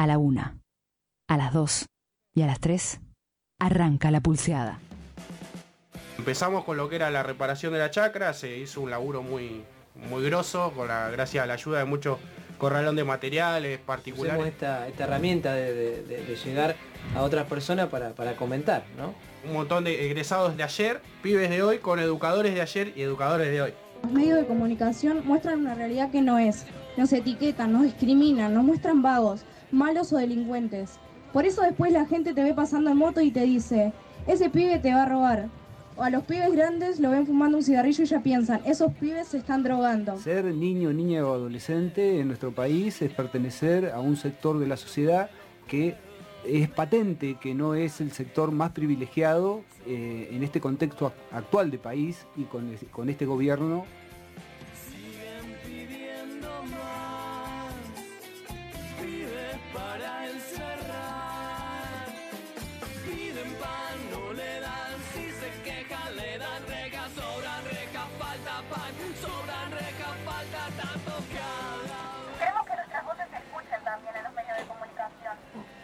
A la 1, a las 2 y a las 3 arranca la pulseada. Empezamos con lo que era la reparación de la chacra, se hizo un laburo muy grosso, gracias a la ayuda de muchos corralón de materiales particulares. Usemos esta herramienta de llegar a otras personas para comentar, ¿no? Un montón de egresados de ayer, pibes de hoy, con educadores de ayer y educadores de hoy. Los medios de comunicación muestran una realidad que no es. Nos etiquetan, nos discriminan, nos muestran vagos, malos o delincuentes. Por eso después la gente te ve pasando en moto y te dice, ese pibe te va a robar. O a los pibes grandes lo ven fumando un cigarrillo y ya piensan, esos pibes se están drogando. Ser niño, niña o adolescente en nuestro país es pertenecer a un sector de la sociedad que es patente que no es el sector más privilegiado en este contexto actual de país y con este gobierno. Siguen pidiendo más, pibes para encerrar, piden pan, no le dan, si se quejan le dan rejas, sobran rejas, falta pan, sobran rejas, falta tanto que hablan. Queremos que nuestras voces se escuchen también en los medios de comunicación.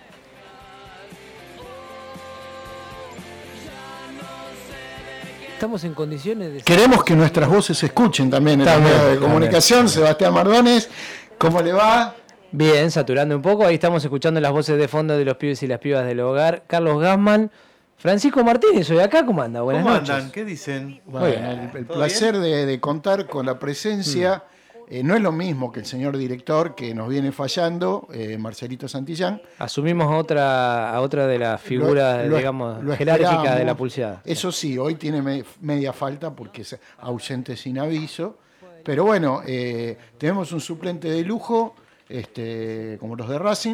Estamos en condiciones de... Queremos que nuestras voces se escuchen también en los medios de comunicación. Sebastián Mardones, ¿cómo le va? Bien, saturando un poco. Ahí estamos escuchando las voces de fondo de los pibes y las pibas del hogar. Carlos Gassman, Francisco Martínez, hoy acá. ¿Cómo anda? Buenas noches. ¿Cómo andan? ¿Qué dicen? Bueno, el placer de contar con la presencia. No es lo mismo que el señor director que nos viene fallando, Marcelito Santillán. Asumimos a otra de las figuras, digamos, jerárquicas de la pulseada. Eso sí, hoy tiene media falta porque es ausente sin aviso. Pero bueno, tenemos un suplente de lujo, como los de Racing,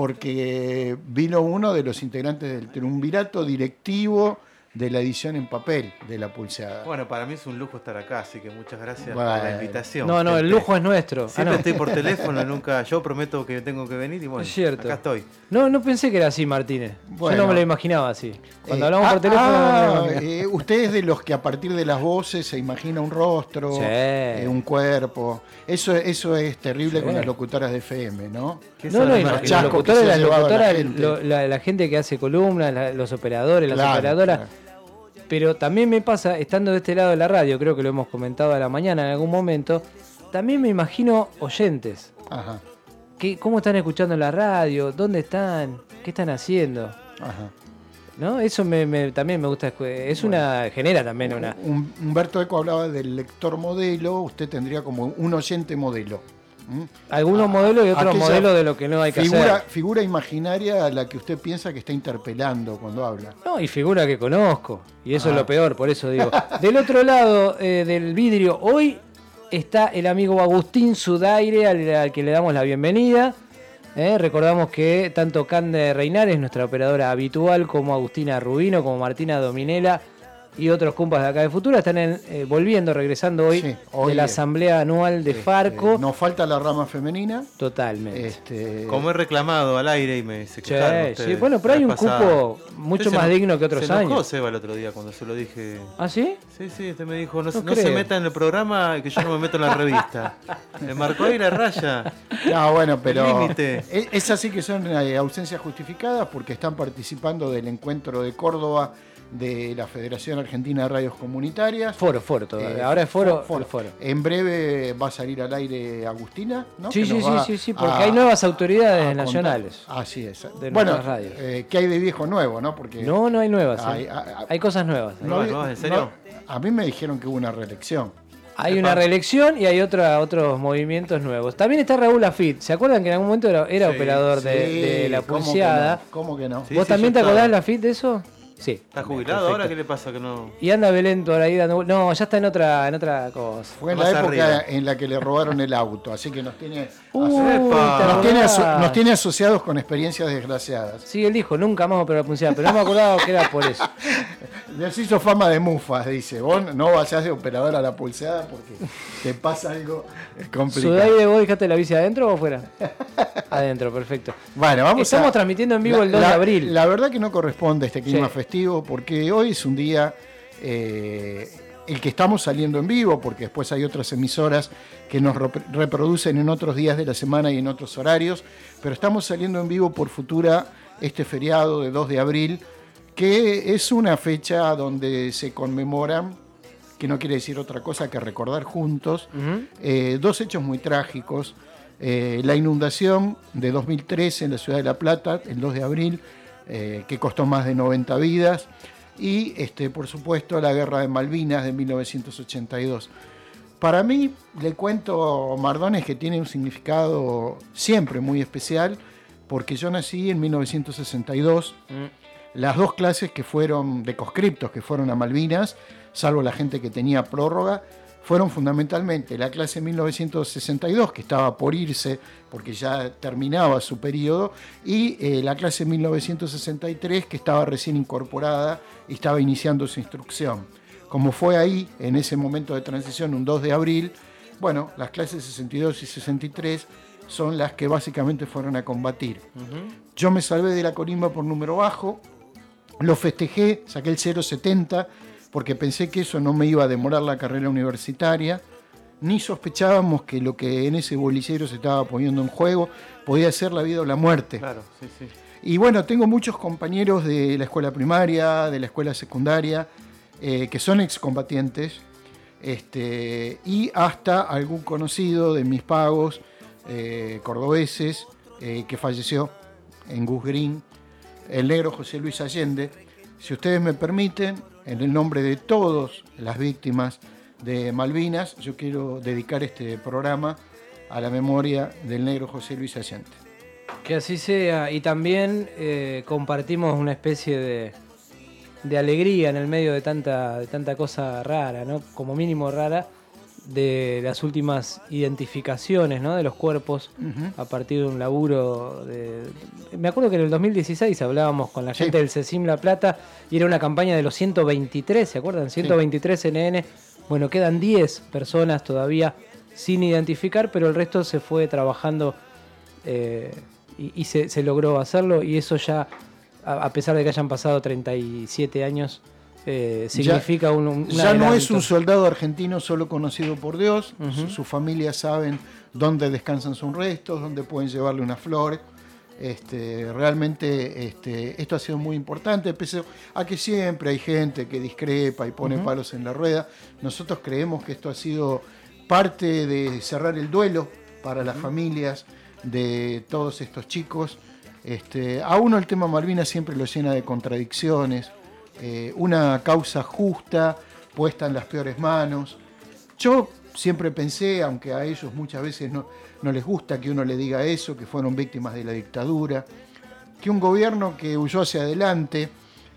porque vino uno de los integrantes del triunvirato directivo de la edición en papel de la pulseada. Bueno, para mí es un lujo estar acá, así que muchas gracias por la invitación. No, el lujo es nuestro. Siempre estoy por teléfono, nunca. Yo prometo que tengo que venir y bueno, es cierto. Acá estoy. No pensé que era así, Martínez. Bueno, yo no me lo imaginaba así. Cuando hablamos por teléfono... usted es de los que a partir de las voces se imagina un rostro, un cuerpo. Eso es terrible con las locutoras de FM, ¿no? Las locutoras, la gente que hace columnas, los operadores, las operadoras... Claro. Pero también me pasa, estando de este lado de la radio, creo que lo hemos comentado a la mañana en algún momento, también me imagino oyentes. Ajá. ¿Cómo están escuchando la radio? ¿Dónde están? ¿Qué están haciendo? Ajá. ¿No? Eso también me gusta. Genera también una... Humberto Eco hablaba del lector modelo, usted tendría como un oyente modelo. Algunos modelos y otros modelos de lo que no hay que hacer. Figura imaginaria a la que usted piensa que está interpelando cuando habla. No, y figura que conozco. Y eso es lo peor, por eso digo. Del otro lado del vidrio, hoy está el amigo Agustín Sudaire, al que le damos la bienvenida. Recordamos que tanto Cande Reinares, nuestra operadora habitual, como Agustina Rubino, como Martina Dominela y otros compas de acá de Futura están regresando hoy de la asamblea anual de Farco. Nos falta la rama femenina. Totalmente. Como he reclamado al aire y me se quejaron ustedes. Sí, bueno, pero hay un cupo mucho más digno que otros años. Se enojó Seba el otro día cuando se lo dije. ¿Ah, sí? Sí, usted me dijo, no se meta en el programa, que yo no me meto en la revista. Me marcó ahí la raya. No, bueno, pero esas sí que son ausencias justificadas porque están participando del encuentro de Córdoba de la Federación Argentina de Radios Comunitarias. Foro todavía. Ahora es foro. En breve va a salir al aire Agustina, ¿no? Sí, porque hay nuevas autoridades nacionales. Así es. De nuestras radios. ¿Qué hay de viejo nuevo, no? Porque no hay nuevas. Hay cosas nuevas. ¿En serio? A mí me dijeron que hubo una reelección. Hay una reelección y hay otros movimientos nuevos. También está Raúl Lafitte. ¿Se acuerdan que en algún momento era operador de la pulseada? ¿Cómo que no? ¿Vos también te acordás de Lafitte de eso? Sí. ¿Está jubilado perfecto. Ahora? ¿Qué le pasa que no? Y anda Belén por ahí dando... No, ya está en otra cosa. Fue en la época en la que le robaron el auto, así que nos tiene asociados con experiencias desgraciadas. Sí, él dijo, nunca más operar la pulseada, pero no me acordaba que era por eso. Les hizo fama de mufas, dice. Vos no vayas de operador a la pulseada porque te pasa algo complicado. ¿Sudaire, vos dejaste la bici adentro o afuera? Adentro, perfecto. Bueno, estamos transmitiendo en vivo el 2 de abril. La verdad que no corresponde este clima festivo porque hoy es un día el que estamos saliendo en vivo, porque después hay otras emisoras que nos reproducen en otros días de la semana y en otros horarios, pero estamos saliendo en vivo por Futura este feriado de 2 de abril, que es una fecha donde se conmemoran, que no quiere decir otra cosa que recordar juntos, dos hechos muy trágicos. La inundación de 2013 en la ciudad de La Plata, el 2 de abril, que costó más de 90 vidas, y por supuesto la guerra de Malvinas de 1982. Para mí, le cuento, Mardones, que tiene un significado siempre muy especial, porque yo nací en 1962. Las dos clases que fueron de conscriptos que fueron a Malvinas, salvo la gente que tenía prórroga, fueron fundamentalmente la clase 1962, que estaba por irse porque ya terminaba su periodo, y la clase 1963, que estaba recién incorporada y estaba iniciando su instrucción. Como fue ahí, en ese momento de transición, un 2 de abril, bueno, las clases 62 y 63 son las que básicamente fueron a combatir. Yo me salvé de la corimba por número bajo, lo festejé, saqué el 0,70, porque pensé que eso no me iba a demorar la carrera universitaria, ni sospechábamos que lo que en ese bolillero se estaba poniendo en juego podía ser la vida o la muerte. Claro, sí, sí. Y bueno, tengo muchos compañeros de la escuela primaria, de la escuela secundaria, que son excombatientes, y hasta algún conocido de mis pagos cordobeses que falleció en Gus Green, el negro José Luis Allende. Si ustedes me permiten, en el nombre de todas las víctimas de Malvinas, yo quiero dedicar este programa a la memoria del negro José Luis Allende. Que así sea, y también compartimos una especie de alegría en el medio de tanta cosa rara, ¿no? Como mínimo rara, de las últimas identificaciones, ¿no? De los cuerpos a partir de un laburo me acuerdo que en el 2016 hablábamos con la gente del CECIM La Plata y era una campaña de los 123, ¿se acuerdan? 123 NN. Bueno, quedan 10 personas todavía sin identificar, pero el resto se fue trabajando y se logró hacerlo, y eso ya, a pesar de que hayan pasado 37 años, significa un ya no es un soldado argentino solo conocido por Dios. Sus familias saben dónde descansan sus restos, dónde pueden llevarle una flor. Realmente esto ha sido muy importante, pese a que siempre hay gente que discrepa y pone palos en la rueda. Nosotros creemos que esto ha sido parte de cerrar el duelo para las familias de todos estos chicos. A uno el tema Malvinas siempre lo llena de contradicciones. Una causa justa puesta en las peores manos. Yo siempre pensé, aunque a ellos muchas veces no les gusta que uno le diga eso, que fueron víctimas de la dictadura, que un gobierno que huyó hacia adelante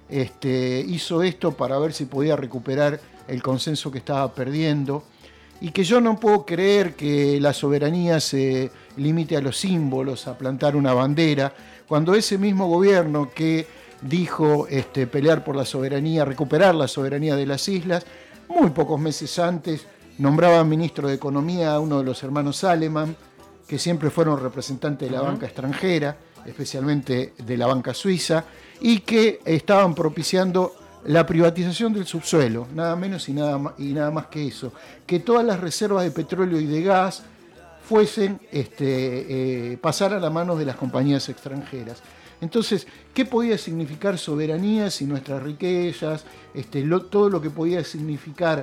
hizo esto para ver si podía recuperar el consenso que estaba perdiendo, y que yo no puedo creer que la soberanía se limite a los símbolos, a plantar una bandera, cuando ese mismo gobierno que dijo pelear por la soberanía, recuperar la soberanía de las islas, muy pocos meses antes nombraba ministro de Economía a uno de los hermanos Aleman, que siempre fueron representantes de la banca extranjera, especialmente de la banca suiza, y que estaban propiciando la privatización del subsuelo, nada menos y nada más que eso, que todas las reservas de petróleo y de gas fuesen pasar a la mano de las compañías extranjeras. Entonces, ¿qué podía significar soberanía si nuestras riquezas, todo lo que podía significar,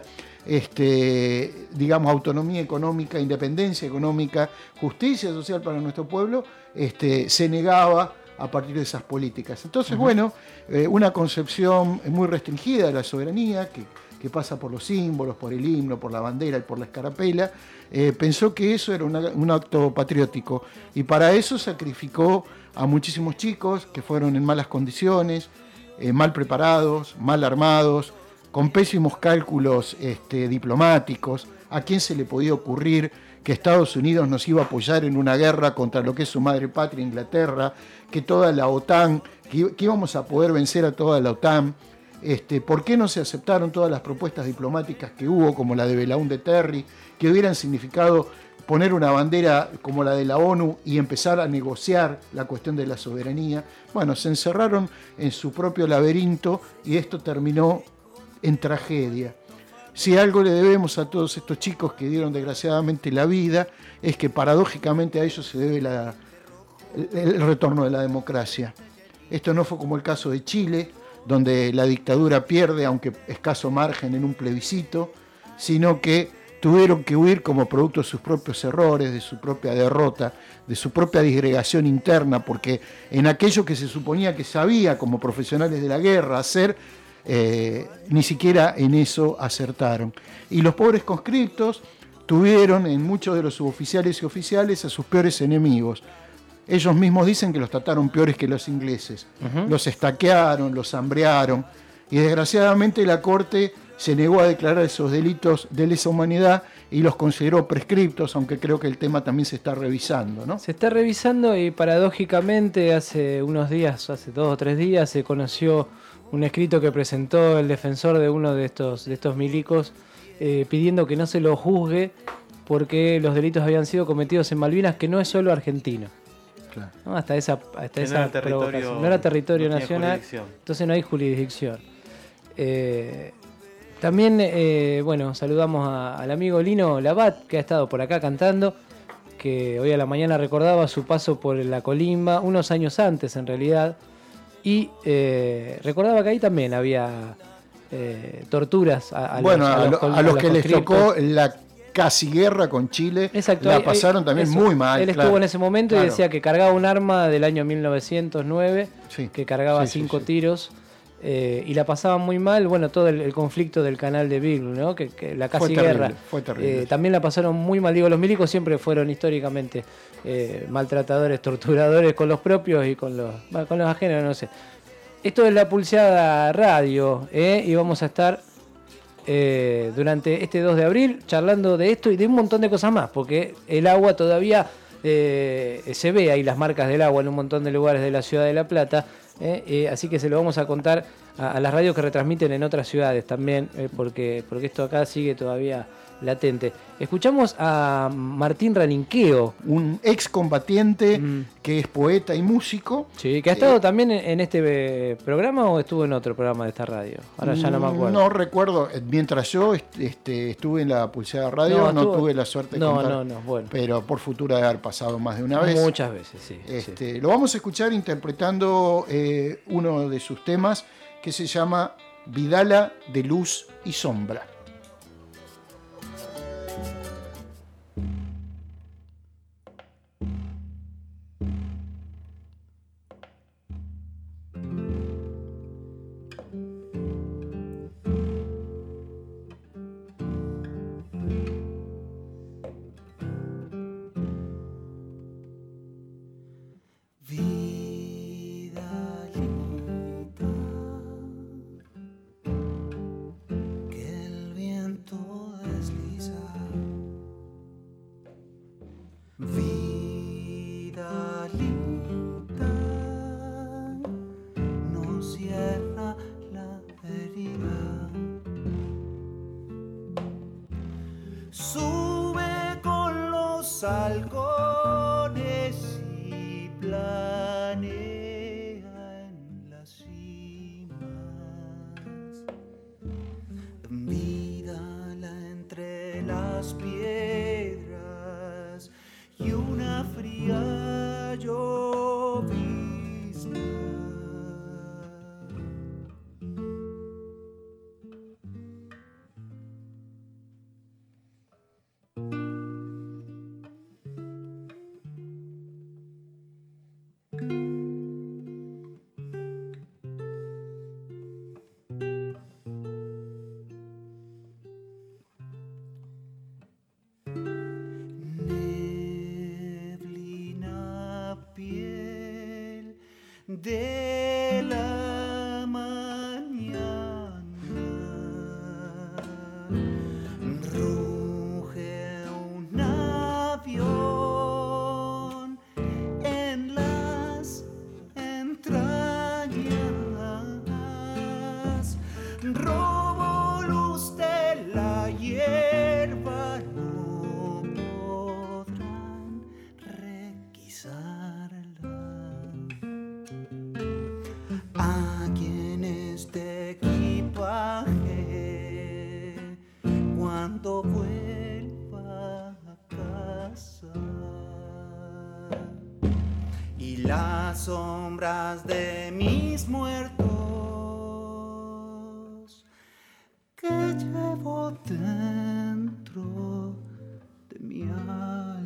digamos, autonomía económica, independencia económica, justicia social para nuestro pueblo, se negaba a partir de esas políticas? Entonces, bueno, una concepción muy restringida de la soberanía, que pasa por los símbolos, por el himno, por la bandera y por la escarapela, pensó que eso era un acto patriótico, y para eso sacrificó a muchísimos chicos que fueron en malas condiciones, mal preparados, mal armados, con pésimos cálculos diplomáticos. ¿A quién se le podía ocurrir que Estados Unidos nos iba a apoyar en una guerra contra lo que es su madre patria, Inglaterra, que toda la OTAN, que íbamos a poder vencer a toda la OTAN? ¿Por qué no se aceptaron todas las propuestas diplomáticas que hubo, como la de Belaúnde Terry, que hubieran significado poner una bandera como la de la ONU y empezar a negociar la cuestión de la soberanía? Bueno, se encerraron en su propio laberinto y esto terminó en tragedia. Si algo le debemos a todos estos chicos que dieron desgraciadamente la vida, es que paradójicamente a ellos se debe el retorno de la democracia. Esto no fue como el caso de Chile, donde la dictadura pierde, aunque escaso margen, en un plebiscito, sino que tuvieron que huir como producto de sus propios errores, de su propia derrota, de su propia disgregación interna, porque en aquello que se suponía que sabía como profesionales de la guerra hacer, ni siquiera en eso acertaron. Y los pobres conscriptos tuvieron en muchos de los suboficiales y oficiales a sus peores enemigos. Ellos mismos dicen que los trataron peores que los ingleses. Los estaquearon, los hambrearon, y desgraciadamente la Corte se negó a declarar esos delitos de lesa humanidad y los consideró prescriptos, aunque creo que el tema también se está revisando, ¿no? Se está revisando y paradójicamente hace unos días, hace 2 o 3 días, se conoció un escrito que presentó el defensor de uno de estos milicos pidiendo que no se lo juzgue porque los delitos habían sido cometidos en Malvinas, que no es solo argentino. Claro. ¿No? Hasta esa provocación. No era territorio nacional, entonces no hay jurisdicción. También, bueno, saludamos al amigo Lino Labat, que ha estado por acá cantando, que hoy a la mañana recordaba su paso por la Colimba, unos años antes en realidad, y recordaba que ahí también había torturas a los que les tocó la casi guerra con Chile. Exacto, la pasaron también muy mal. Él estuvo en ese momento y decía que cargaba un arma del año 1909, que cargaba 5 tiros. Y la pasaban muy mal, bueno, todo el conflicto del canal de Beagle, ¿no? que la casi guerra. Fue terrible. También la pasaron muy mal. Digo, los milicos siempre fueron históricamente maltratadores, torturadores con los propios y con los ajenos, no sé. Esto es La Pulseada Radio, y vamos a estar durante este 2 de abril charlando de esto y de un montón de cosas más, porque el agua todavía se ve ahí las marcas del agua en un montón de lugares de la ciudad de La Plata. Así que se lo vamos a contar a las radios que retransmiten en otras ciudades también, porque esto acá sigue todavía latente. Escuchamos a Martín Raninqueo, un excombatiente que es poeta y músico. Sí, que ha estado también en este programa o estuvo en otro programa de esta radio. Ahora ya no me acuerdo. No recuerdo. Mientras yo estuve en La Pulseada Radio, no tuve la suerte de contar. Bueno. Pero por futuro de haber pasado más de una vez. Muchas veces, sí. Sí. Lo vamos a escuchar interpretando uno de sus temas que se llama Vidala de Luz y Sombra. Sube con los halcones y planea en las cimas. Mírala entre las piedras y una fría llovizna. De la mañana ruge un avión en las entrañas, robo luz de la hierba, no podrán requisarla. las sombras de mis muertos que llevo dentro de mi alma.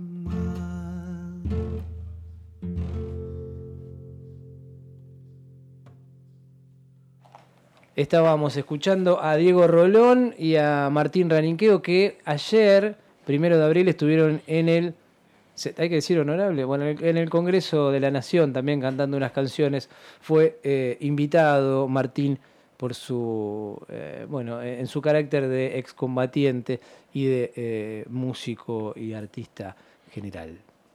Estábamos escuchando a Diego Rolón y a Martín Raninqueo, que ayer, 1 de abril, estuvieron en el, hay que decir honorable, bueno, en el Congreso de la Nación, también cantando unas canciones. Fue invitado Martín por su, en su carácter de excombatiente y de músico y artista general.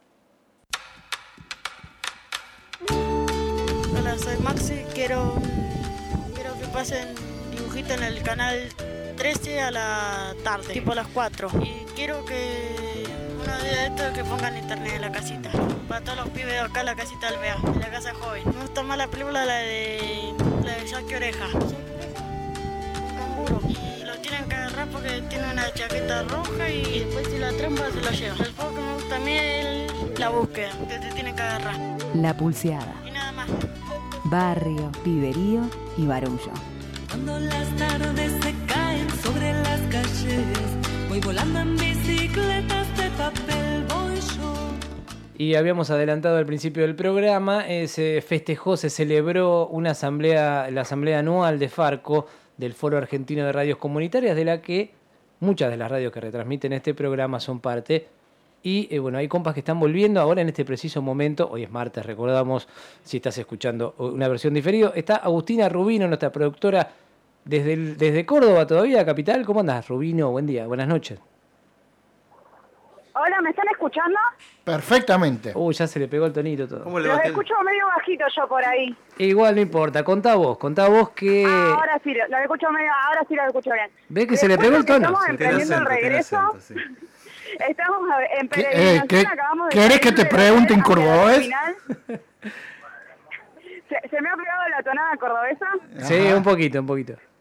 Hola, soy Maxi, quiero que pasen dibujito en el canal 13 a la tarde, tipo a las 4. Y quiero que uno de estos que pongan internet en la casita. Para todos los pibes de acá en la casita del BEA, en la casa joven. Me gusta más la película, la de Jackie Oreja. Un canguro. Y lo tienen que agarrar porque tiene una chaqueta roja y después si la trampa se lo lleva. El juego que me gusta a mí es la búsqueda, que te tienen que agarrar. La Pulseada. Y nada más. Barrio, piberío y barullo. Cuando las tardes se caen sobre las calles, voy volando en bicicletas de papel, voy yo. Y habíamos adelantado al principio del programa, se festejó, se celebró una asamblea, la asamblea anual de Farco, del Foro Argentino de Radios Comunitarias, de la que muchas de las radios que retransmiten este programa son parte. Y hay compas que están volviendo ahora en este preciso momento. Hoy es martes, recordamos, si estás escuchando una versión diferida. Está Agustina Rubino, nuestra productora desde Córdoba todavía, capital. ¿Cómo andás, Rubino? Buen día, buenas noches. Hola, ¿me están escuchando? Perfectamente. Ya se le pegó el tonito todo. ¿Cómo le Los va? escucho medio bajito yo por ahí. Igual no importa, contá vos que... Ahora sí, los escucho medio, ahora sí los escucho bien. ¿Ves que se le pegó el tono? Estamos emprendiendo el regreso. Estamos en peregrinación, acabamos de... ¿Querés que te pregunte en cordobés? ¿Se me ha pegado la tonada cordobesa? Sí, un poquito. No,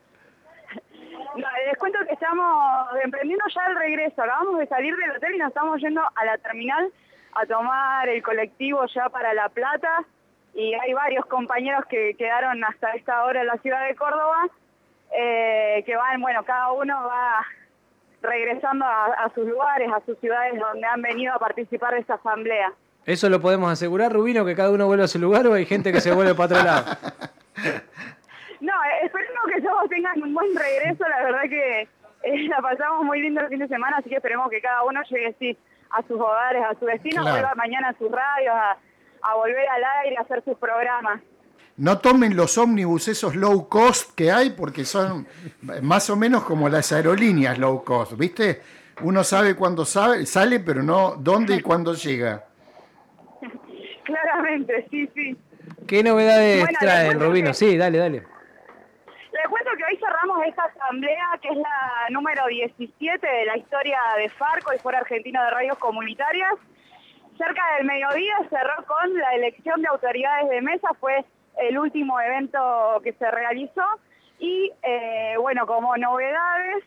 les cuento que estamos emprendiendo ya el regreso. Acabamos de salir del hotel y nos estamos yendo a la terminal a tomar el colectivo ya para La Plata. Y hay varios compañeros que quedaron hasta esta hora en la ciudad de Córdoba, que van, cada uno va regresando a sus lugares, a sus ciudades donde han venido a participar de esta asamblea. ¿Eso lo podemos asegurar, Rubino, que cada uno vuelve a su lugar o hay gente que se vuelve para otro lado? No, esperemos que todos tengan un buen regreso. La verdad que la pasamos muy lindo el fin de semana, así que esperemos que cada uno llegue a sus hogares, a su destino, Claro. vuelva mañana a sus radios, a volver al aire, a hacer sus programas. No tomen los ómnibus esos low cost que hay, porque son más o menos como las aerolíneas low cost, ¿viste? Uno sabe cuándo sale, pero no dónde y cuándo llega. Claramente, sí. ¿Qué novedades Bueno, traen, les cuento Rubino? que- Sí, dale. Les cuento que hoy cerramos esta asamblea, que es la número 17 de la historia de Farco, el Foro Argentino de Radios Comunitarias. Cerca del mediodía cerró con la elección de autoridades de mesa, fue el último evento que se realizó. Y, como novedades,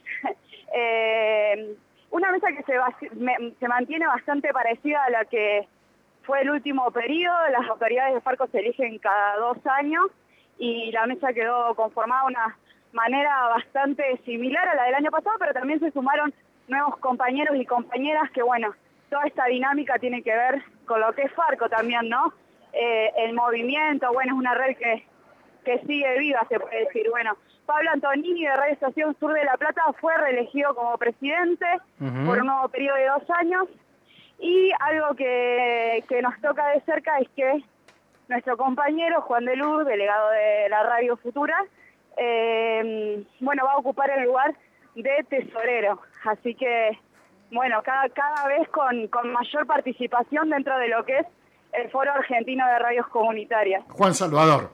una mesa que se mantiene bastante parecida a la que fue el último periodo. Las autoridades de Farco se eligen cada 2 años y la mesa quedó conformada de una manera bastante similar a la del año pasado, pero también se sumaron nuevos compañeros y compañeras que, toda esta dinámica tiene que ver con lo que es Farco también, ¿no? El movimiento, es una red que sigue viva, se puede decir. Pablo Antonini de Radio Estación Sur de La Plata fue reelegido como presidente por un nuevo periodo de 2 años. Y algo que nos toca de cerca es que nuestro compañero Juan de Luz, delegado de la Radio Futura, va a ocupar el lugar de tesorero. Así que, cada vez con mayor participación dentro de lo que es el Foro Argentino de Radios Comunitarias. Juan Salvador.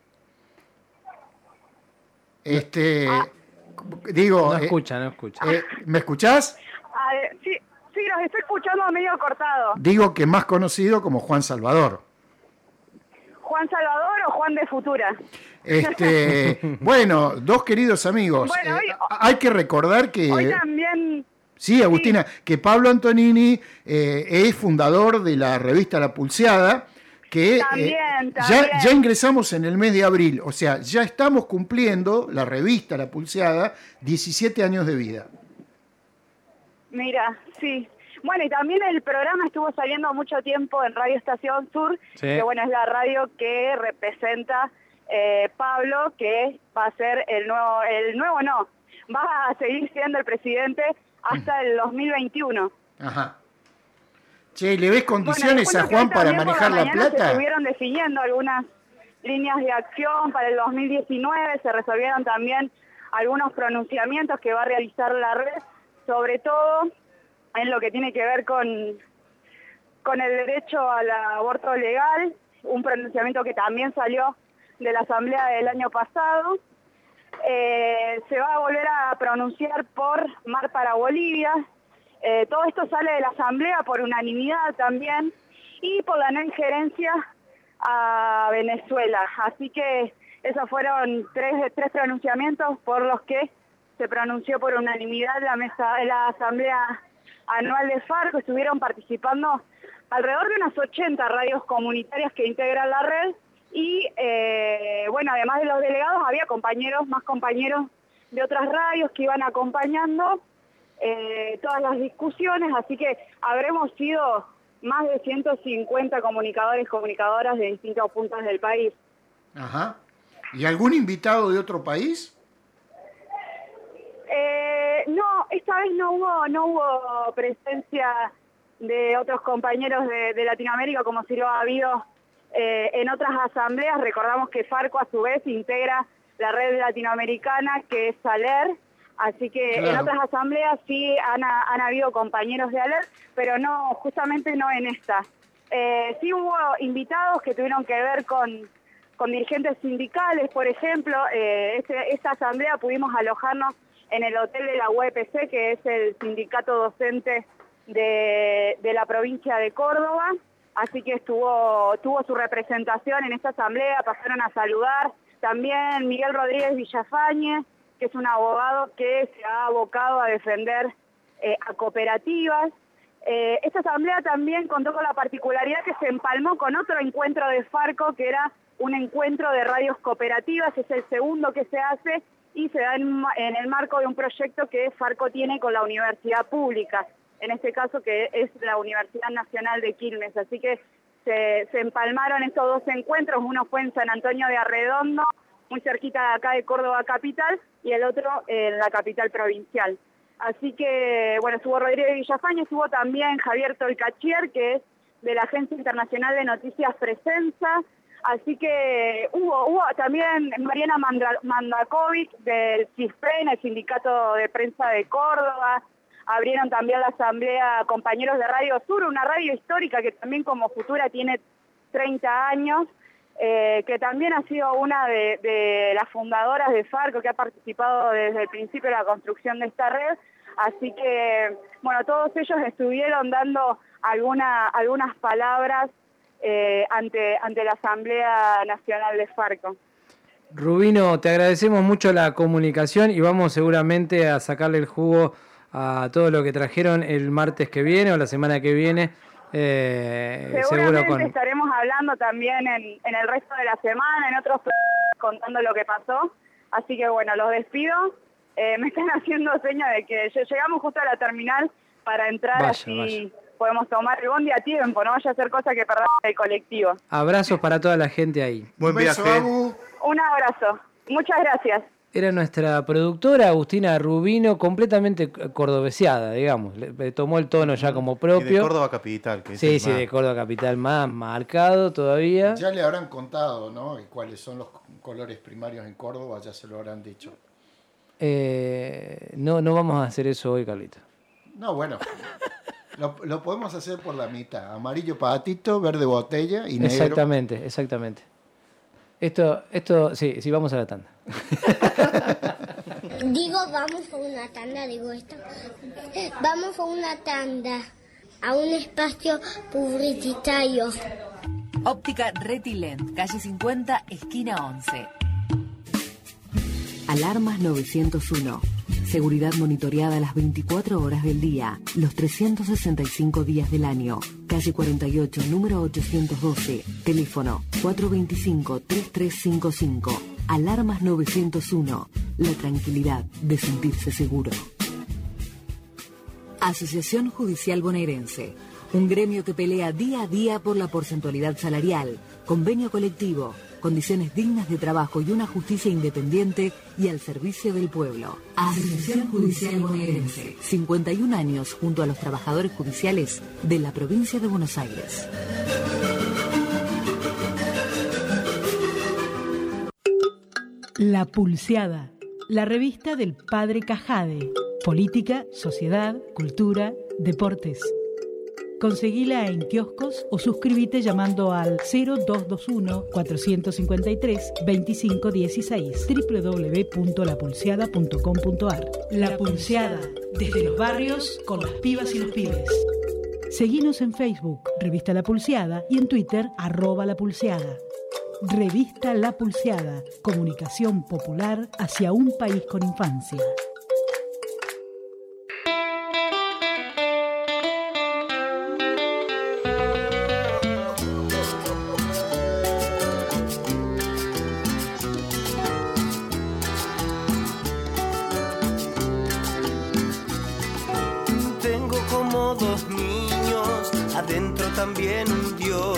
Digo... No escucha. ¿Me escuchás? Sí, los estoy escuchando medio cortado. Digo que más conocido como Juan Salvador. ¿Juan Salvador o Juan de Futura? Dos queridos amigos. Hay que recordar que... Hoy también... Sí, Agustina, que Pablo Antonini es fundador de la revista La Pulseada, que También. ya ingresamos en el mes de abril, o sea, ya estamos cumpliendo, la revista La Pulseada, 17 años de vida. Mira, sí. Bueno, y también el programa estuvo saliendo mucho tiempo en Radio Estación Sur, que bueno, es la radio que representa Pablo, que va a ser va a seguir siendo el presidente hasta el 2021. Ajá. Che, ¿le ves condiciones a Juan para manejar la plata? Se estuvieron definiendo algunas líneas de acción para el 2019, se resolvieron también algunos pronunciamientos que va a realizar la red, sobre todo en lo que tiene que ver con el derecho al aborto legal, un pronunciamiento que también salió de la Asamblea del año pasado. Se va a volver a pronunciar por Mar para Bolivia. Todo esto sale de la Asamblea por unanimidad también y por la no injerencia a Venezuela. Así que esos fueron tres pronunciamientos por los que se pronunció por unanimidad la Asamblea Anual de Farco. Estuvieron participando alrededor de unas 80 radios comunitarias que integran la red y, bueno, además de los delegados había más compañeros de otras radios que iban acompañando todas las discusiones, así que habremos sido más de 150 comunicadores y comunicadoras de distintos puntos del país. Ajá. ¿Y algún invitado de otro país? No, esta vez no hubo presencia de otros compañeros de Latinoamérica como si lo ha habido en otras asambleas. Recordamos que Farco a su vez integra la red latinoamericana que es ALER, así que claro, en otras asambleas sí han habido compañeros de ALER, pero no, justamente no en esta. Sí hubo invitados que tuvieron que ver con dirigentes sindicales, por ejemplo. Esta asamblea pudimos alojarnos en el hotel de la UEPC, que es el sindicato docente de la provincia de Córdoba, así que tuvo su representación en esta asamblea, pasaron a saludar. También Miguel Rodríguez Villafañe, que es un abogado que se ha abocado a defender a cooperativas. Esta asamblea también contó con la particularidad que se empalmó con otro encuentro de Farco, que era un encuentro de radios cooperativas, es el segundo que se hace y se da en el marco de un proyecto que Farco tiene con la universidad pública, en este caso que es la Universidad Nacional de Quilmes. Así que se empalmaron estos dos encuentros, uno fue en San Antonio de Arredondo, muy cerquita de acá de Córdoba capital, y el otro en la capital provincial. Así que, bueno, estuvo Rodríguez Villafañe, estuvo también Javier Tolcachier, que es de la Agencia Internacional de Noticias Presenza. Así que hubo también Mariana Mandakovic del CISPREN, el Sindicato de Prensa de Córdoba. Abrieron también la asamblea compañeros de Radio Sur, una radio histórica que también como Futura tiene 30 años, que también ha sido una de las fundadoras de Farco, que ha participado desde el principio de la construcción de esta red. Así que, bueno, todos ellos estuvieron dando algunas palabras ante la Asamblea Nacional de Farco. Rubino, te agradecemos mucho la comunicación y vamos seguramente a sacarle el jugo a todo lo que trajeron el martes que viene o la semana que viene. Seguramente estaremos hablando también en el resto de la semana, en otros contando lo que pasó. Así que bueno, los despido. Me están haciendo señas de que llegamos justo a la terminal para entrar, así podemos tomar el bondi a tiempo, no vaya a ser cosa que perdamos el colectivo. Abrazos para toda la gente ahí. Buen viaje. Un abrazo. Muchas gracias. Era nuestra productora Agustina Rubino, completamente cordobeseada, digamos. Le tomó el tono ya como propio. Y de Córdoba Capital. Que sí, de Córdoba Capital más marcado todavía. Ya le habrán contado, ¿no? Y cuáles son los colores primarios en Córdoba, ya se lo habrán dicho. No vamos a hacer eso hoy, Carlito. No, bueno. Lo podemos hacer por la mitad. Amarillo patito, verde botella y negro. Exactamente. Esto, sí, vamos a la tanda. Vamos a una tanda, esto. Vamos a una tanda, a un espacio publicitario. Óptica Retilent, calle 50, esquina 11. Alarmas 901. Seguridad monitoreada las 24 horas del día, los 365 días del año. calle 48, número 812, teléfono 425-3355. Alarmas 901, la tranquilidad de sentirse seguro. Asociación Judicial Bonaerense, un gremio que pelea día a día por la porcentualidad salarial, convenio colectivo, condiciones dignas de trabajo y una justicia independiente y al servicio del pueblo. Asociación Judicial Bonaerense, 51 años junto a los trabajadores judiciales de la provincia de Buenos Aires. La Pulseada, la revista del Padre Cajade. Política, sociedad, cultura, deportes. Conseguila en kioscos o suscríbete llamando al 0221-453-2516 www.lapulseada.com.ar. La Pulseada, desde los barrios con las pibas y los pibes. Seguinos en Facebook, Revista La Pulseada, y en Twitter, @lapulseada. Revista La Pulseada, comunicación popular hacia un país con infancia. Tengo como dos niños, adentro también un Dios.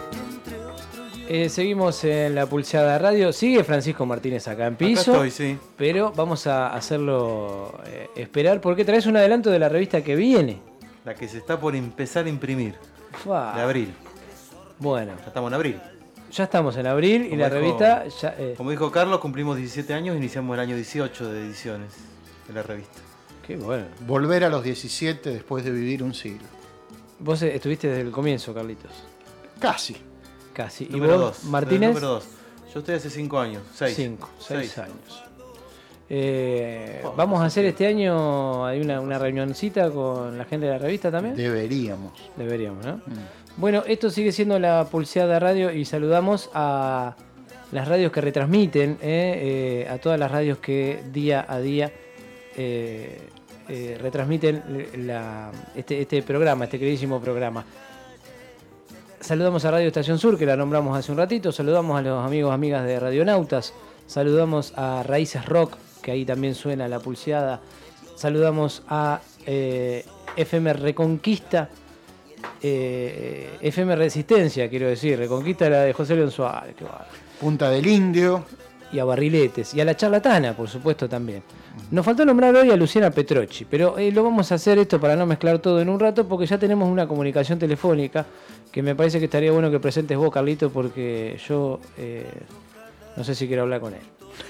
Seguimos en La Pulseada Radio. Sigue Francisco Martínez acá en piso. Acá estoy, sí. Pero vamos a hacerlo esperar porque traes un adelanto de la revista que viene. La que se está por empezar a imprimir. Fua. De abril. Bueno. Ya estamos en abril. Ya estamos en abril y Como la dijo- revista ya... Como dijo Carlos, cumplimos 17 años, iniciamos el año 18 de ediciones de la revista. Qué bueno. Volver a los 17 después de vivir un siglo. Vos estuviste desde el comienzo, Carlitos. Casi. Casi. ¿Y Número vos, 2. Martínez? Número 2. Yo estoy hace 5 años. 6. 6 años. Vamos a hacer este año hay una reunioncita con la gente de la revista también. Deberíamos, ¿no? Bueno, esto sigue siendo La Pulseada Radio y saludamos a las radios que retransmiten, a todas las radios que día a día retransmiten este programa, este queridísimo programa. Saludamos a Radio Estación Sur, que la nombramos hace un ratito. Saludamos a los amigos, amigas de Radionautas. Saludamos a Raíces Rock, que ahí también suena La Pulseada. Saludamos a FM Reconquista, FM Resistencia, quiero decir. Reconquista, la de José León Suárez. Qué bárbaro. Punta del Indio. Y a Barriletes. Y a La Charlatana, por supuesto, también. Nos faltó nombrar hoy a Luciana Petrocchi, pero lo vamos a hacer esto para no mezclar todo en un rato, porque ya tenemos una comunicación telefónica que me parece que estaría bueno que presentes vos, Carlito, porque yo no sé si quiero hablar con él.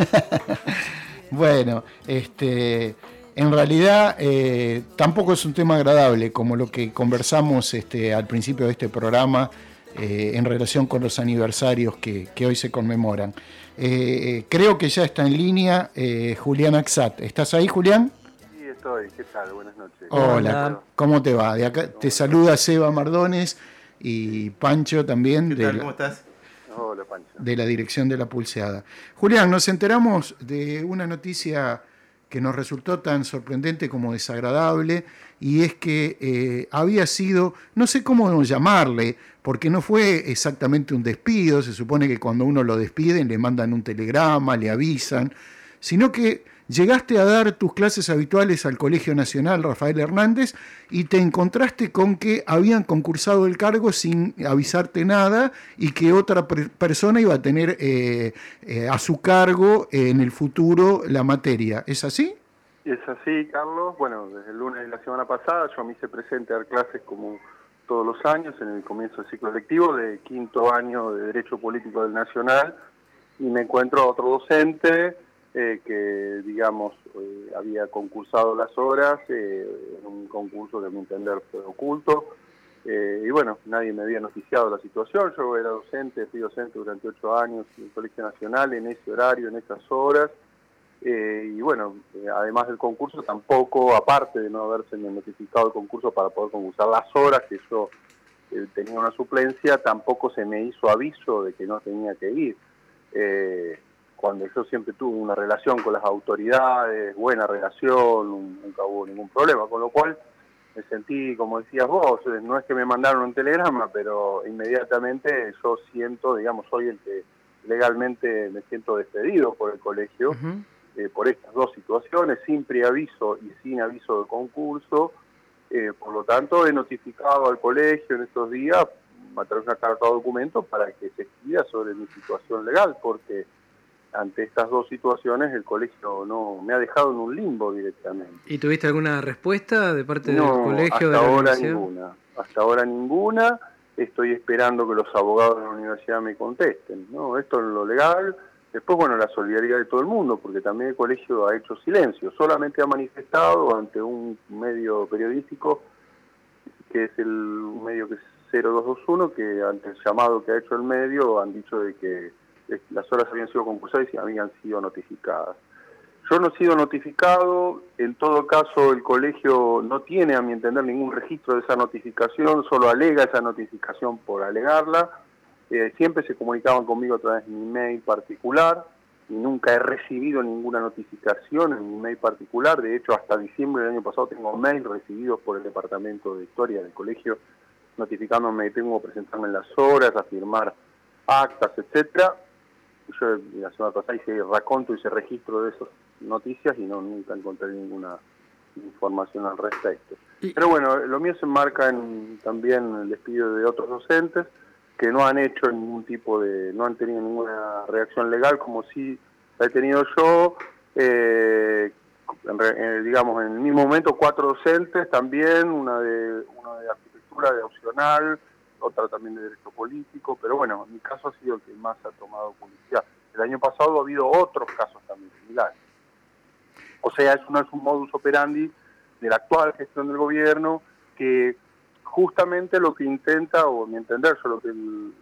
Bueno, en realidad tampoco es un tema agradable como lo que conversamos al principio de este programa en relación con los aniversarios que hoy se conmemoran. Creo que ya está en línea Julián Axat. ¿Estás ahí, Julián? Sí, estoy. ¿Qué tal? Buenas noches. Hola, ¿cómo te va? De acá te saluda Seba Mardones y Pancho también. ¿Qué tal? ¿Cómo estás? Hola, Pancho. De la dirección de La Pulseada. Julián, nos enteramos de una noticia que nos resultó tan sorprendente como desagradable, y es que había sido, no sé cómo llamarle, porque no fue exactamente un despido, se supone que cuando uno lo despiden le mandan un telegrama, le avisan, sino que llegaste a dar tus clases habituales al Colegio Nacional Rafael Hernández y te encontraste con que habían concursado el cargo sin avisarte nada y que otra persona iba a tener a su cargo en el futuro la materia. ¿Es así? Es así, Carlos. Bueno, desde el lunes de la semana pasada yo me hice presente a dar clases como todos los años en el comienzo del ciclo lectivo de 5º año de Derecho Político del Nacional, y me encuentro a otro docente que, digamos, había concursado las horas en un concurso que a mi entender fue oculto, y bueno, nadie me había noticiado la situación. Yo era docente, fui docente durante 8 años en el Colegio Nacional, en ese horario, en esas horas, y bueno, además del concurso tampoco, aparte de no haberse notificado el concurso para poder concursar las horas que yo tenía una suplencia, tampoco se me hizo aviso de que no tenía que ir. Cuando yo siempre tuve una relación con las autoridades, buena relación, nunca hubo ningún problema, con lo cual me sentí, como decías vos, no es que me mandaron un telegrama, pero inmediatamente yo siento, digamos, soy el que legalmente me siento despedido por el colegio, por estas dos situaciones, sin preaviso y sin aviso de concurso. Por lo tanto, he notificado al colegio en estos días, a través de una carta de documento, para que se escriba sobre mi situación legal, porque ante estas dos situaciones el colegio no me ha dejado en un limbo directamente. ¿Y tuviste alguna respuesta de parte del No, colegio? Hasta ahora ninguna. Estoy esperando que los abogados de la universidad me contesten, ¿no? Esto es lo legal. Después, bueno, la solidaridad de todo el mundo, porque también el colegio ha hecho silencio. Solamente ha manifestado ante un medio periodístico, que es el medio que es 0221, que ante el llamado que ha hecho el medio han dicho de que las horas habían sido concursadas y habían sido notificadas. Yo no he sido notificado, en todo caso el colegio no tiene, a mi entender, ningún registro de esa notificación, solo alega esa notificación por alegarla. Siempre se comunicaban conmigo a través de mi mail particular y nunca he recibido ninguna notificación en mi mail particular. De hecho, hasta diciembre del año pasado tengo mails recibidos por el departamento de historia del colegio notificándome que tengo que presentarme en las horas, a firmar actas, etcétera. Yo la semana pasada hice raconto, hice registro de esas noticias y nunca encontré ninguna información al respecto. Pero bueno, lo mío se enmarca en también el despido de otros docentes que no han hecho ningún tipo de, no han tenido ninguna reacción legal, como sí la he tenido yo. Digamos, en el mismo momento 4 docentes también, una de arquitectura, de opcional, otra también de derecho político, pero bueno, en mi caso ha sido el que más ha tomado publicidad. El año pasado ha habido otros casos también similares. O sea, eso no es un modus operandi de la actual gestión del gobierno, que justamente lo que intenta, o a mi entender, yo lo que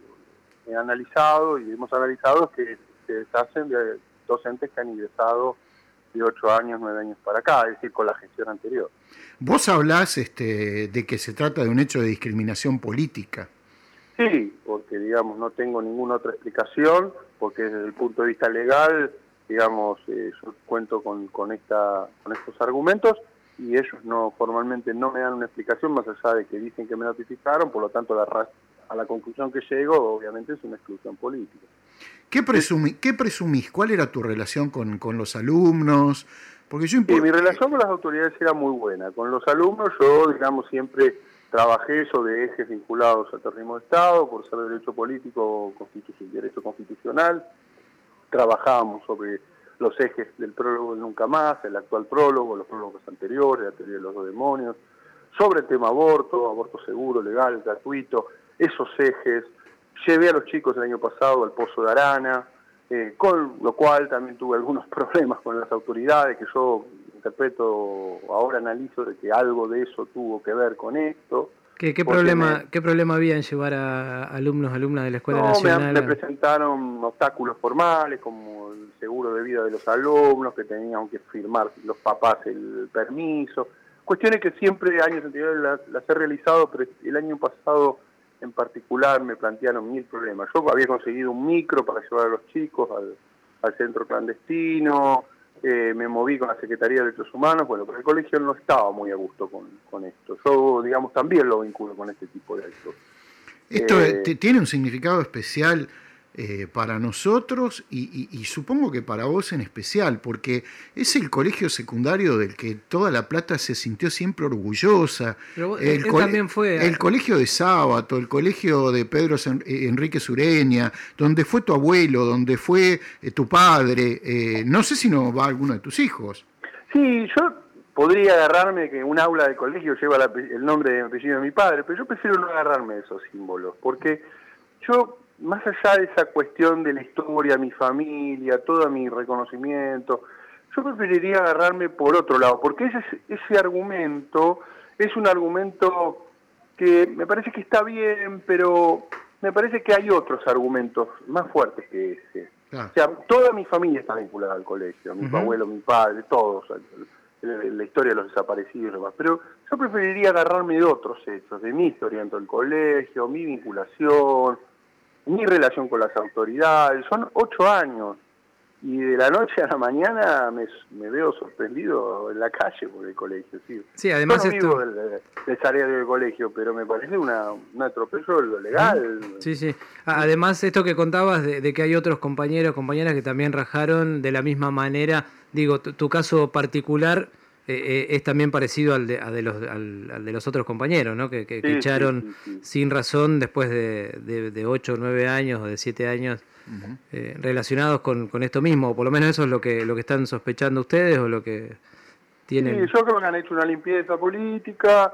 he analizado y hemos analizado, es que se deshacen de docentes que han ingresado de 8 años, 9 años para acá, es decir, con la gestión anterior. Vos hablás de que se trata de un hecho de discriminación política. Sí, porque digamos no tengo ninguna otra explicación, porque desde el punto de vista legal, digamos, yo cuento con estos argumentos y ellos no formalmente no me dan una explicación más allá de que dicen que me notificaron, por lo tanto a la conclusión que llego obviamente es una exclusión política. ¿Qué presumís? ¿Cuál era tu relación con los alumnos? Porque yo mi relación con las autoridades era muy buena. Con los alumnos yo, digamos, siempre trabajé sobre ejes vinculados al terrorismo de Estado, por ser derecho político, derecho constitucional. Trabajábamos sobre los ejes del prólogo del Nunca Más, el actual prólogo, los prólogos anteriores, la teoría de los 2 demonios, sobre el tema aborto seguro, legal, gratuito, esos ejes. Llevé a los chicos el año pasado al Pozo de Arana, con lo cual también tuve algunos problemas con las autoridades, que yo interpreto, ahora analizo de que algo de eso tuvo que ver con esto. ¿Qué problema había en llevar a alumnas de la Escuela Nacional? Me presentaron obstáculos formales, como el seguro de vida de los alumnos, que tenían que firmar los papás el permiso. Cuestiones que siempre años anteriores las he realizado, pero el año pasado en particular me plantearon 1000 problemas. Yo había conseguido un micro para llevar a los chicos al centro clandestino, me moví con la Secretaría de Derechos Humanos, bueno, pero el colegio no estaba muy a gusto con esto. Yo, digamos, también lo vinculo con este tipo de actos. Esto tiene un significado especial para nosotros y supongo que para vos en especial, porque es el colegio secundario del que toda La Plata se sintió siempre orgullosa. Pero él también fue el colegio de Sábato, el colegio de Pedro Enrique Sureña, donde fue tu abuelo, donde fue tu padre. No sé si no va alguno de tus hijos. Sí, yo podría agarrarme que un aula del colegio lleva el nombre y apellido de mi padre, pero yo prefiero no agarrarme de esos símbolos, porque yo, más allá de esa cuestión de la historia, mi familia, todo mi reconocimiento, yo preferiría agarrarme por otro lado, porque ese argumento es un argumento que me parece que está bien, pero me parece que hay otros argumentos más fuertes que ese. O sea, toda mi familia está vinculada al colegio, mi abuelo, mi padre, todos, la historia de los desaparecidos y demás, pero yo preferiría agarrarme de otros hechos, de mi historia dentro del colegio, mi vinculación, mi relación con las autoridades. Son 8 años. y de la noche a la mañana me veo sorprendido en la calle por el colegio. Sí, además yo no vivo del salario del colegio, pero me parece un atropello de lo legal. Sí. Además, esto que contabas de que hay otros compañeros, compañeras que también rajaron de la misma manera, digo, tu caso particular es también parecido al de los otros compañeros, ¿no? Que echaron sin razón después de 8 o 9 años o de 7 años. Relacionados con esto mismo, o por lo menos eso es lo que están sospechando ustedes o lo que tienen. Sí, yo creo que han hecho una limpieza política,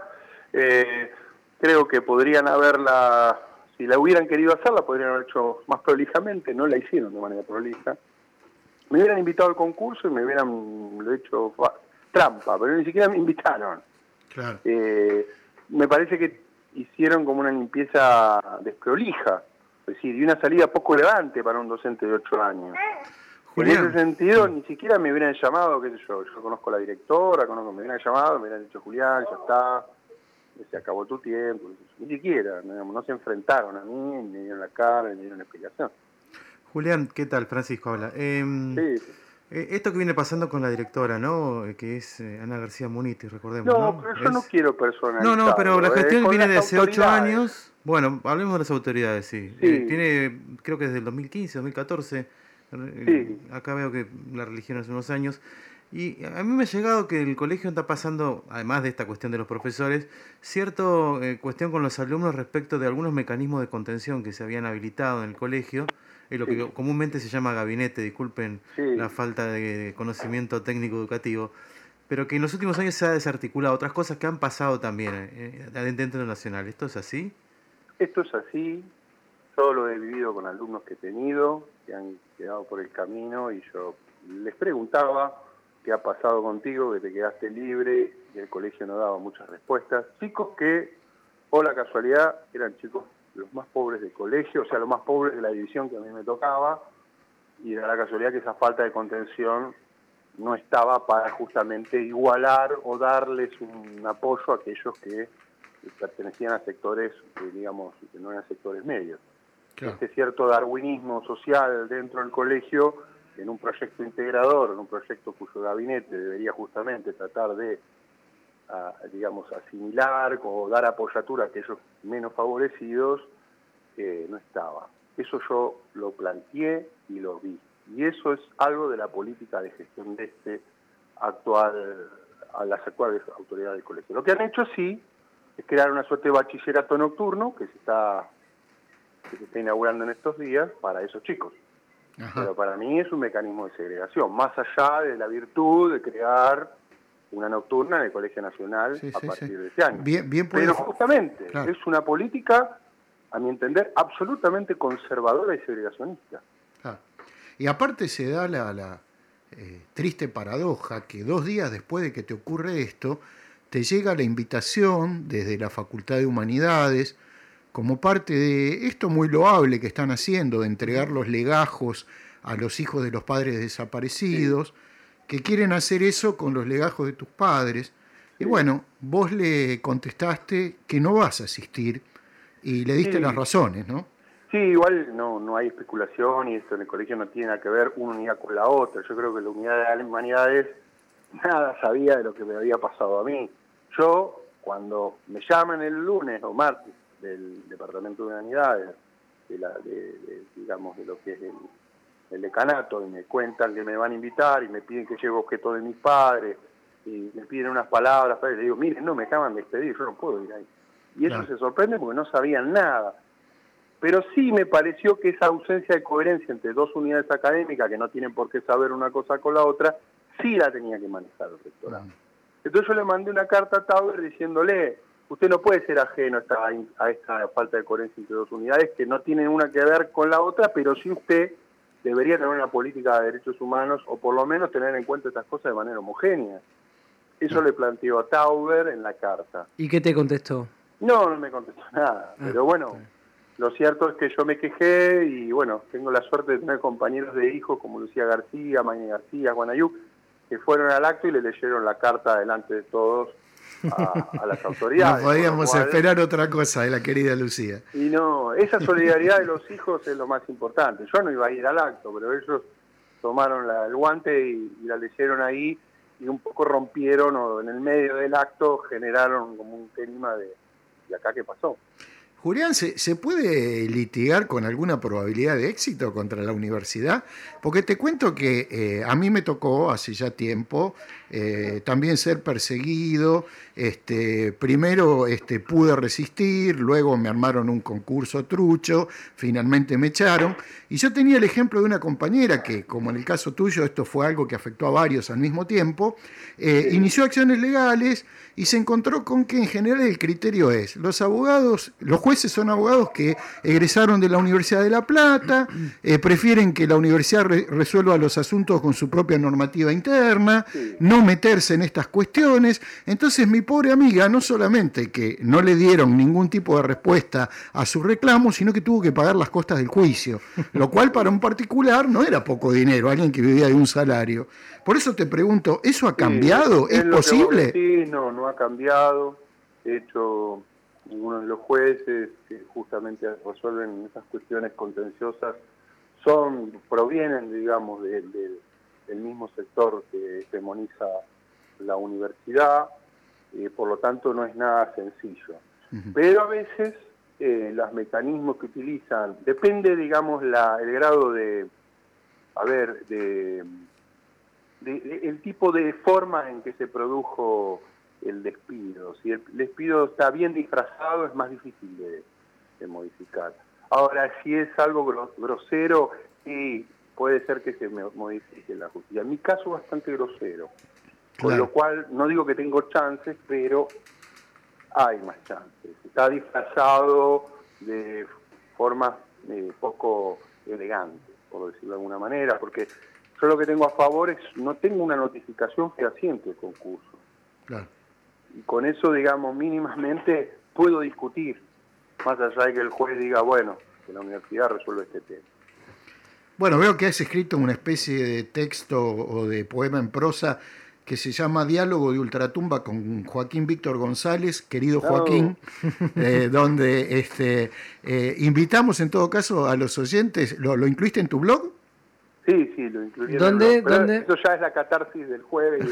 creo que podrían haberla, si la hubieran querido hacer, la podrían haber hecho más prolijamente, no la hicieron de manera prolija. Me hubieran invitado al concurso y me hubieran hecho trampa, pero ni siquiera me invitaron. Claro. Me parece que hicieron como una limpieza desprolija. Es decir, y una salida poco elegante para un docente de 8 años. Julián. En ese sentido, ni siquiera me hubieran llamado, qué sé yo conozco a la directora, me hubieran llamado, me hubieran dicho, Julián, ya está, se acabó tu tiempo, ni siquiera, no se enfrentaron a mí, ni me dieron la cara, ni me dieron explicación. Julián, ¿qué tal? Francisco habla. Esto que viene pasando con la directora, ¿no? Que es Ana García Muniti, recordemos. No, pero yo no quiero personalizar. No, pero la gestión viene de hace 8 años. Bueno, hablemos de las autoridades, sí. Tiene, creo que desde el 2015, 2014. Acá veo que la religión hace unos años. Y a mí me ha llegado que el colegio está pasando, además de esta cuestión de los profesores, cierta cuestión con los alumnos respecto de algunos mecanismos de contención que se habían habilitado en el colegio. Lo que comúnmente se llama gabinete, disculpen la falta de conocimiento técnico educativo, pero que en los últimos años se ha desarticulado. Otras cosas que han pasado también dentro nacional. ¿Esto es así? Esto es así. Yo lo he vivido con alumnos que he tenido, que han quedado por el camino, y yo les preguntaba qué ha pasado contigo, que te quedaste libre, y el colegio no daba muchas respuestas. Chicos que, o la casualidad, eran chicos los más pobres del colegio, o sea, los más pobres de la división que a mí me tocaba, y era la casualidad que esa falta de contención no estaba para justamente igualar o darles un apoyo a aquellos que pertenecían a sectores, digamos, que no eran sectores medios. Claro. Este cierto darwinismo social dentro del colegio, en un proyecto integrador, en un proyecto cuyo gabinete debería justamente tratar de digamos, asimilar o dar apoyatura a aquellos menos favorecidos, no estaba. Eso yo lo planteé y lo vi. Y eso es algo de la política de gestión de a las actuales autoridades del colegio. Lo que han hecho sí es crear una suerte de bachillerato nocturno que se está inaugurando en estos días para esos chicos. Ajá. Pero para mí es un mecanismo de segregación, más allá de la virtud de crear una nocturna en el Colegio Nacional a partir de este año. Bien pero justamente es una política, a mi entender, absolutamente conservadora y segregacionista. Y aparte se da la triste paradoja que 2 días después de que te ocurre esto, te llega la invitación desde la Facultad de Humanidades, como parte de esto muy loable que están haciendo, de entregar los legajos a los hijos de los padres desaparecidos, que quieren hacer eso con los legajos de tus padres. Y bueno, vos le contestaste que no vas a asistir y le diste las razones, ¿no? Sí, igual no hay especulación y esto en el colegio no tiene nada que ver una unidad con la otra. Yo creo que la unidad de Humanidades nada sabía de lo que me había pasado a mí. Yo, cuando me llaman el lunes o martes del Departamento de Humanidades, digamos, de lo que es el decanato, y me cuentan que me van a invitar y me piden que lleve objetos de mis padres y me piden unas palabras, y le digo, miren, no, me acaban de despedir, yo no puedo ir ahí. Y eso se sorprende porque no sabían nada. Pero sí me pareció que esa ausencia de coherencia entre 2 unidades académicas que no tienen por qué saber una cosa con la otra, sí la tenía que manejar el rectorado. Entonces yo le mandé una carta a Tauber diciéndole, usted no puede ser ajeno a esta falta de coherencia entre 2 unidades que no tienen una que ver con la otra, pero sí usted debería tener una política de derechos humanos o por lo menos tener en cuenta estas cosas de manera homogénea. Eso le planteó a Tauber en la carta. ¿Y qué te contestó? No me contestó nada, pero bueno, lo cierto es que yo me quejé y bueno, tengo la suerte de tener compañeros de hijos como Lucía García, Mayne García, Juan Ayú, que fueron al acto y le leyeron la carta delante de todos a las autoridades. No podíamos esperar otra cosa de la querida Lucía. Y no, esa solidaridad de los hijos es lo más importante. Yo no iba a ir al acto, pero ellos tomaron el guante y la leyeron ahí y un poco rompieron o en el medio del acto generaron como un clima de acá qué pasó. Julián, ¿se puede litigar con alguna probabilidad de éxito contra la universidad? Porque te cuento que a mí me tocó hace ya tiempo también ser perseguido. Primero pude resistir, luego me armaron un concurso trucho, finalmente me echaron. Y yo tenía el ejemplo de una compañera que, como en el caso tuyo, esto fue algo que afectó a varios al mismo tiempo, inició acciones legales y se encontró con que en general el criterio es, los jueces son abogados que egresaron de la Universidad de La Plata, prefieren que la universidad resuelva los asuntos con su propia normativa interna, no meterse en estas cuestiones. Entonces mi pobre amiga no solamente que no le dieron ningún tipo de respuesta a su reclamo, sino que tuvo que pagar las costas del juicio, lo cual para un particular no era poco dinero, alguien que vivía de un salario. Por eso te pregunto, ¿eso ha cambiado? ¿Es posible? Sí, no ha cambiado. De hecho, algunos de los jueces que justamente resuelven esas cuestiones contenciosas provienen, digamos, del mismo sector que hegemoniza la universidad, por lo tanto no es nada sencillo. Pero a veces los mecanismos que utilizan, depende, digamos, el grado el tipo de forma en que se produjo el despido. Si el despido está bien disfrazado, es más difícil de modificar. Ahora, si es algo grosero, sí, puede ser que se modifique la justicia. En mi caso, bastante grosero. Con lo cual, no digo que tengo chances, pero hay más chances. Está disfrazado de formas poco elegantes, por decirlo de alguna manera, porque yo lo que tengo a favor es, no tengo una notificación fehaciente del concurso. Claro. Y con eso, digamos, mínimamente puedo discutir, más allá de que el juez diga, bueno, que la universidad resuelve este tema. Bueno, veo que has escrito una especie de texto o de poema en prosa que se llama Diálogo de Ultratumba con Joaquín Víctor González, querido Joaquín, donde invitamos en todo caso a los oyentes. ¿Lo incluiste en tu blog? Sí, lo incluí. ¿Dónde? Eso ya es la catarsis del jueves,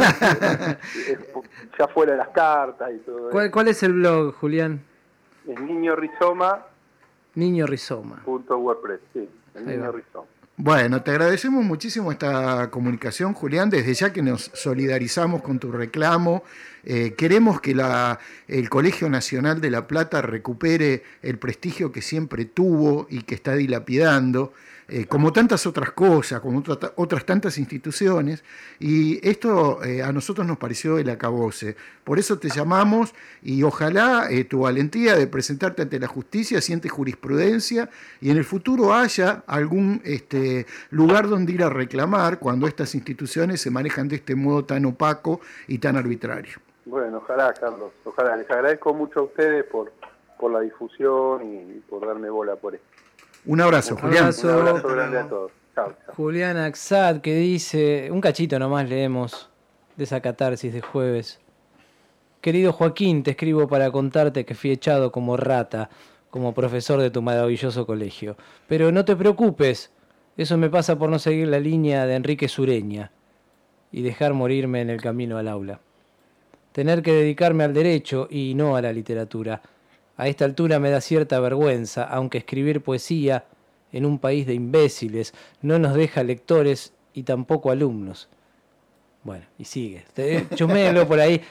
ya fuera de las cartas y todo eso. ¿Cuál es el blog, Julián? Es Niño Rizoma. Niño Rizoma. .wordpress, sí, el Niño Rizoma. Bueno, te agradecemos muchísimo esta comunicación, Julián, desde ya que nos solidarizamos con tu reclamo. Queremos que el Colegio Nacional de La Plata recupere el prestigio que siempre tuvo y que está dilapidando, como tantas otras cosas, como otras tantas instituciones, y esto a nosotros nos pareció el acabose. Por eso te llamamos y ojalá tu valentía de presentarte ante la justicia siente jurisprudencia y en el futuro haya algún lugar donde ir a reclamar cuando estas instituciones se manejan de este modo tan opaco y tan arbitrario. Bueno, ojalá, Carlos, ojalá. Les agradezco mucho a ustedes por la difusión y por darme bola por esto. Un abrazo, Julián. Un abrazo grande a todos. Chao. Julián Axad, que dice, un cachito nomás leemos de esa catarsis de jueves. Querido Joaquín, te escribo para contarte que fui echado como rata, como profesor de tu maravilloso colegio. Pero no te preocupes, eso me pasa por no seguir la línea de Enrique Sureña y dejar morirme en el camino al aula. Tener que dedicarme al derecho y no a la literatura. A esta altura me da cierta vergüenza, aunque escribir poesía en un país de imbéciles no nos deja lectores y tampoco alumnos. Bueno, y sigue. Chusméenlo por ahí,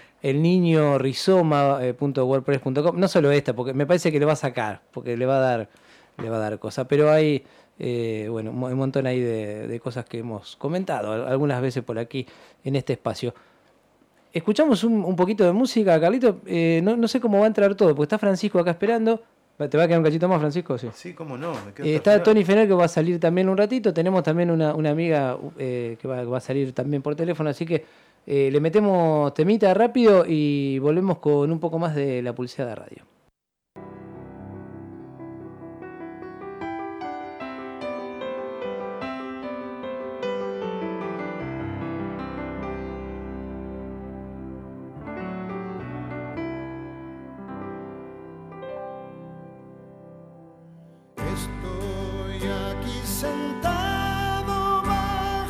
elniñorizoma.wordpress.com. No solo esta, porque me parece que le va a sacar, porque le va a dar cosas. Pero hay un montón ahí de cosas que hemos comentado algunas veces por aquí en este espacio. Escuchamos un poquito de música, Carlito. No sé cómo va a entrar todo, porque está Francisco acá esperando. ¿Te va a quedar un cachito más, Francisco? Sí, cómo no. Está Tony Fenel, que va a salir también un ratito. Tenemos también una amiga que va a salir también por teléfono. Así que le metemos temita rápido y volvemos con un poco más de La Pulseada Radio. Estoy aquí sentado bajo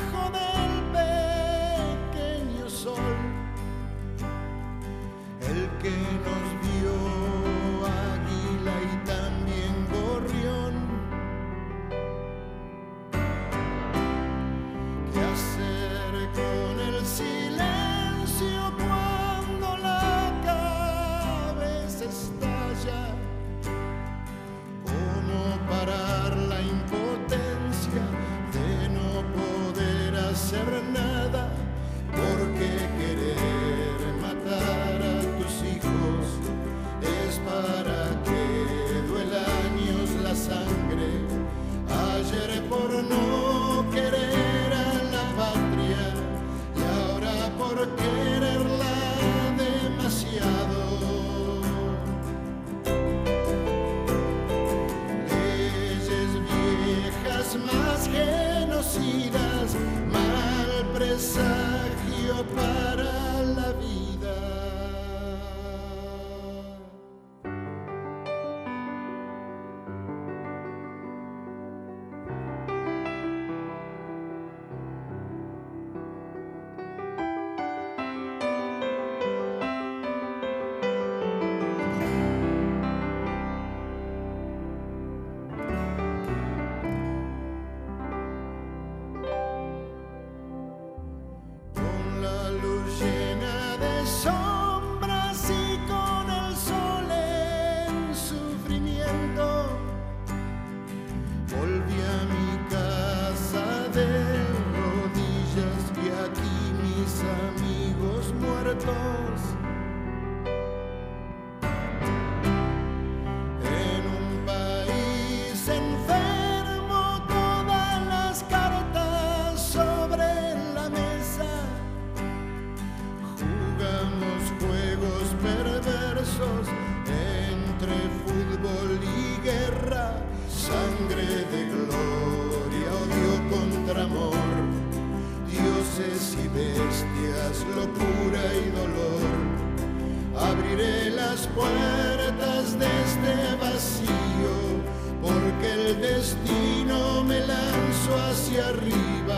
hombres y bestias, locura y dolor. Abriré las puertas de este vacío, porque el destino me lanzó hacia arriba.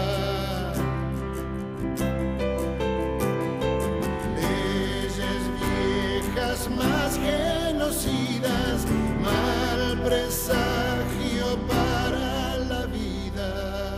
Leyes viejas más genocidas, mal presagio para la vida.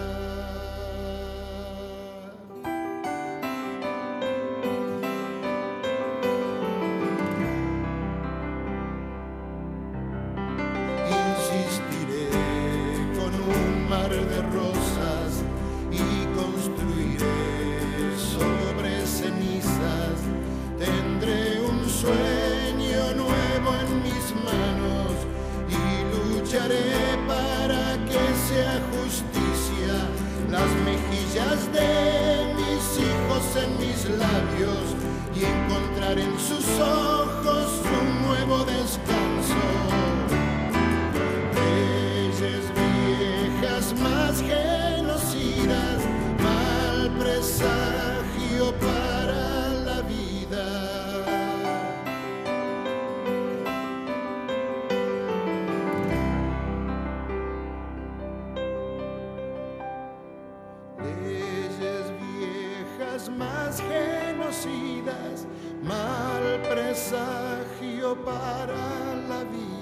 Insistiré con un mar de rosas y construiré sobre cenizas. Tendré un sueño nuevo en mis manos y lucharé para que sea justicia. Las mejillas de mis hijos en mis labios y encontrar en sus ojos un nuevo descanso. Leyes viejas más genocidas, mal presagio para la vida. Leyes viejas más genocidas, mal presagio para la vida.